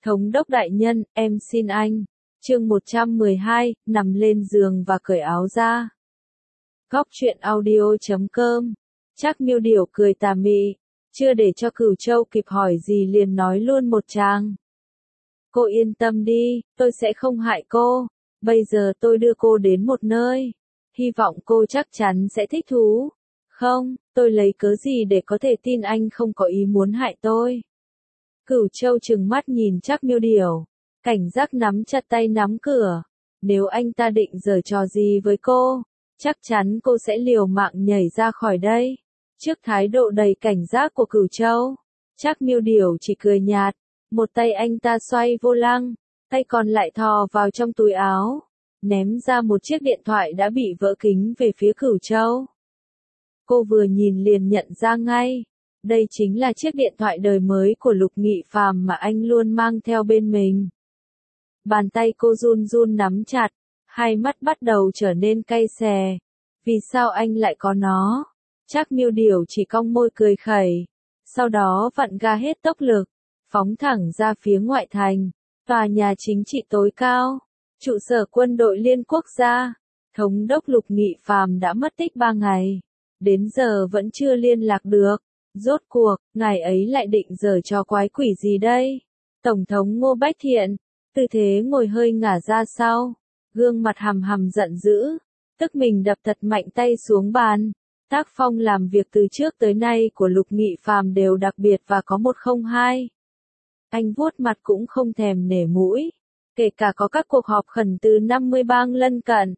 Thống đốc đại nhân, em xin anh. Chương 112, nằm lên giường và cởi áo ra. Góc truyện audio.com. Trác Miêu Điểu cười tà mị, chưa để cho Cửu Châu kịp hỏi gì liền nói luôn một tràng. Cô yên tâm đi, tôi sẽ không hại cô. Bây giờ tôi đưa cô đến một nơi. Hy vọng cô chắc chắn sẽ thích thú. Không, tôi lấy cớ gì để có thể tin anh không có ý muốn hại tôi. Cửu Châu trừng mắt nhìn Trác Miêu Điểu, cảnh giác nắm chặt tay nắm cửa. Nếu anh ta định giở trò gì với cô, chắc chắn cô sẽ liều mạng nhảy ra khỏi đây. Trước thái độ đầy cảnh giác của Cửu Châu, Trác Miêu Điểu chỉ cười nhạt, một tay anh ta xoay vô lăng, tay còn lại thò vào trong túi áo, ném ra một chiếc điện thoại đã bị vỡ kính về phía Cửu Châu. Cô vừa nhìn liền nhận ra ngay, đây chính là chiếc điện thoại đời mới của Lục Nghị Phàm mà anh luôn mang theo bên mình. Bàn tay cô run run nắm chặt, hai mắt bắt đầu trở nên cay xè. Vì sao anh lại có nó? Trác Miêu Điểu chỉ cong môi cười khẩy, sau đó vặn ga hết tốc lực, phóng thẳng ra phía ngoại thành, tòa nhà chính trị tối cao, trụ sở quân đội Liên Quốc gia. Thống đốc Lục Nghị Phàm đã mất tích 3 ngày, đến giờ vẫn chưa liên lạc được. Rốt cuộc, ngài ấy lại định giở trò quái quỷ gì đây? Tổng thống Ngô Bách Thiện, tư thế ngồi hơi ngả ra sau, gương mặt hằm hằm giận dữ, tức mình đập thật mạnh tay xuống bàn. Tác phong làm việc từ trước tới nay của Lục Nghị Phàm đều đặc biệt và có 102. Anh vuốt mặt cũng không thèm nể mũi, kể cả có các cuộc họp khẩn từ 50 bang lân cận.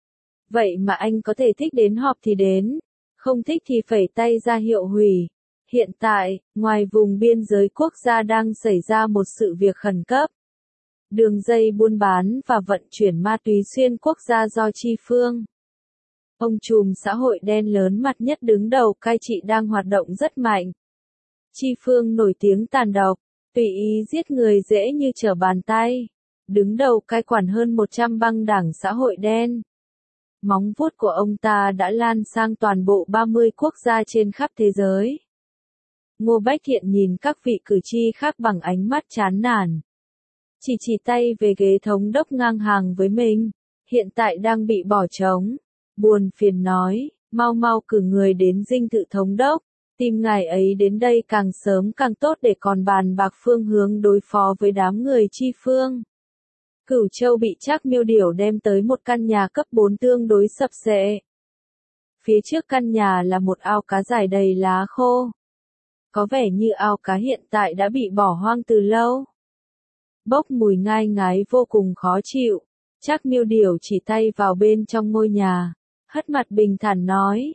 Vậy mà anh có thể thích đến họp thì đến, không thích thì phẩy tay ra hiệu hủy. Hiện tại, ngoài vùng biên giới quốc gia đang xảy ra một sự việc khẩn cấp. Đường dây buôn bán và vận chuyển ma túy xuyên quốc gia do Chi Phương, ông trùm xã hội đen lớn mặt nhất đứng đầu cai trị đang hoạt động rất mạnh. Chi Phương nổi tiếng tàn độc, tùy ý giết người dễ như trở bàn tay, đứng đầu cai quản hơn 100 băng đảng xã hội đen. Móng vuốt của ông ta đã lan sang toàn bộ 30 quốc gia trên khắp thế giới. Ngô Bách Thiện nhìn các vị cử tri khác bằng ánh mắt chán nản. Chỉ tay về ghế thống đốc ngang hàng với mình, hiện tại đang bị bỏ trống. Buồn phiền nói, mau cử người đến dinh thự thống đốc, tìm ngài ấy đến đây càng sớm càng tốt để còn bàn bạc phương hướng đối phó với đám người Chi Phương. Cửu Châu bị Trác Miêu Điểu đem tới một căn nhà cấp 4 tương đối sập xệ. Phía trước căn nhà là một ao cá dài đầy lá khô. Có vẻ như ao cá hiện tại đã bị bỏ hoang từ lâu. Bốc mùi ngai ngái vô cùng khó chịu. Trác Miêu Điểu chỉ tay vào bên trong ngôi nhà, hất mặt bình thản nói,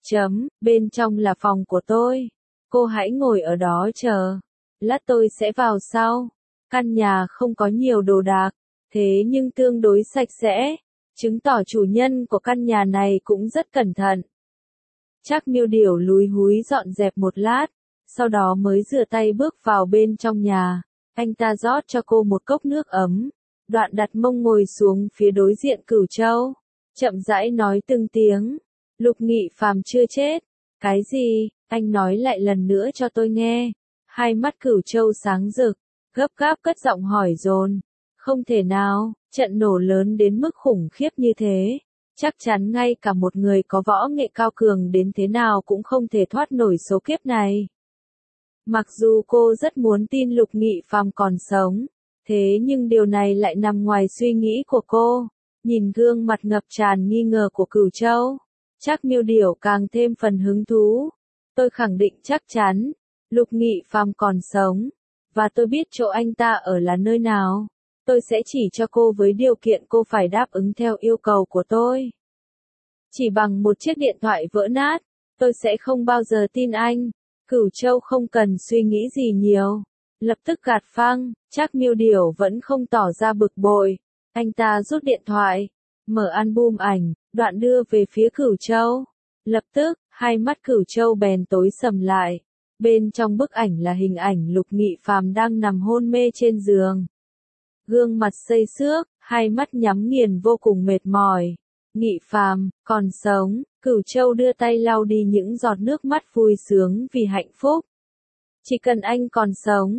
bên trong là phòng của tôi. Cô hãy ngồi ở đó chờ, lát tôi sẽ vào sau. Căn nhà không có nhiều đồ đạc, thế nhưng tương đối sạch sẽ, chứng tỏ chủ nhân của căn nhà này cũng rất cẩn thận. Trác Miêu Điểu lúi húi dọn dẹp một lát, sau đó mới rửa tay bước vào bên trong nhà. Anh ta rót cho cô một cốc nước ấm, đoạn đặt mông ngồi xuống phía đối diện Cửu Châu, chậm rãi nói từng tiếng, Lục Nghị Phàm chưa chết. Cái gì? Anh nói lại lần nữa cho tôi nghe. Hai mắt Cửu Châu sáng rực, gấp gáp cất giọng hỏi dồn. Không thể nào, trận nổ lớn đến mức khủng khiếp như thế, chắc chắn ngay cả một người có võ nghệ cao cường đến thế nào cũng không thể thoát nổi số kiếp này. Mặc dù cô rất muốn tin Lục Nghị Phàm còn sống, thế nhưng điều này lại nằm ngoài suy nghĩ của cô. Nhìn gương mặt ngập tràn nghi ngờ của Cửu Châu, Trác Miêu Điểu càng thêm phần hứng thú. Tôi khẳng định chắc chắn, Lục Nghị Phàm còn sống, và tôi biết chỗ anh ta ở là nơi nào. Tôi sẽ chỉ cho cô với điều kiện cô phải đáp ứng theo yêu cầu của tôi. Chỉ bằng một chiếc điện thoại vỡ nát, tôi sẽ không bao giờ tin anh. Cửu Châu không cần suy nghĩ gì nhiều, lập tức gạt phăng. Trác Miêu Điểu vẫn không tỏ ra bực bội. Anh ta rút điện thoại, mở album ảnh, đoạn đưa về phía Cửu Châu. Lập tức, hai mắt Cửu Châu bèn tối sầm lại. Bên trong bức ảnh là hình ảnh Lục Nghị Phàm đang nằm hôn mê trên giường. Gương mặt xây xước, hai mắt nhắm nghiền vô cùng mệt mỏi. Nghị Phàm, còn sống. Cửu Châu đưa tay lau đi những giọt nước mắt vui sướng vì hạnh phúc. Chỉ cần anh còn sống,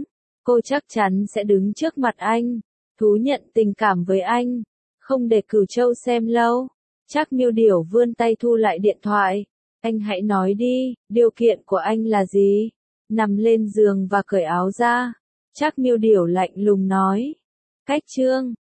cô chắc chắn sẽ đứng trước mặt anh, thú nhận tình cảm với anh, không để Cửu Châu xem lâu. Trác Miêu Điểu vươn tay thu lại điện thoại. Anh hãy nói đi, điều kiện của anh là gì? Nằm lên giường và cởi áo ra. Trác Miêu Điểu lạnh lùng nói. Cách chương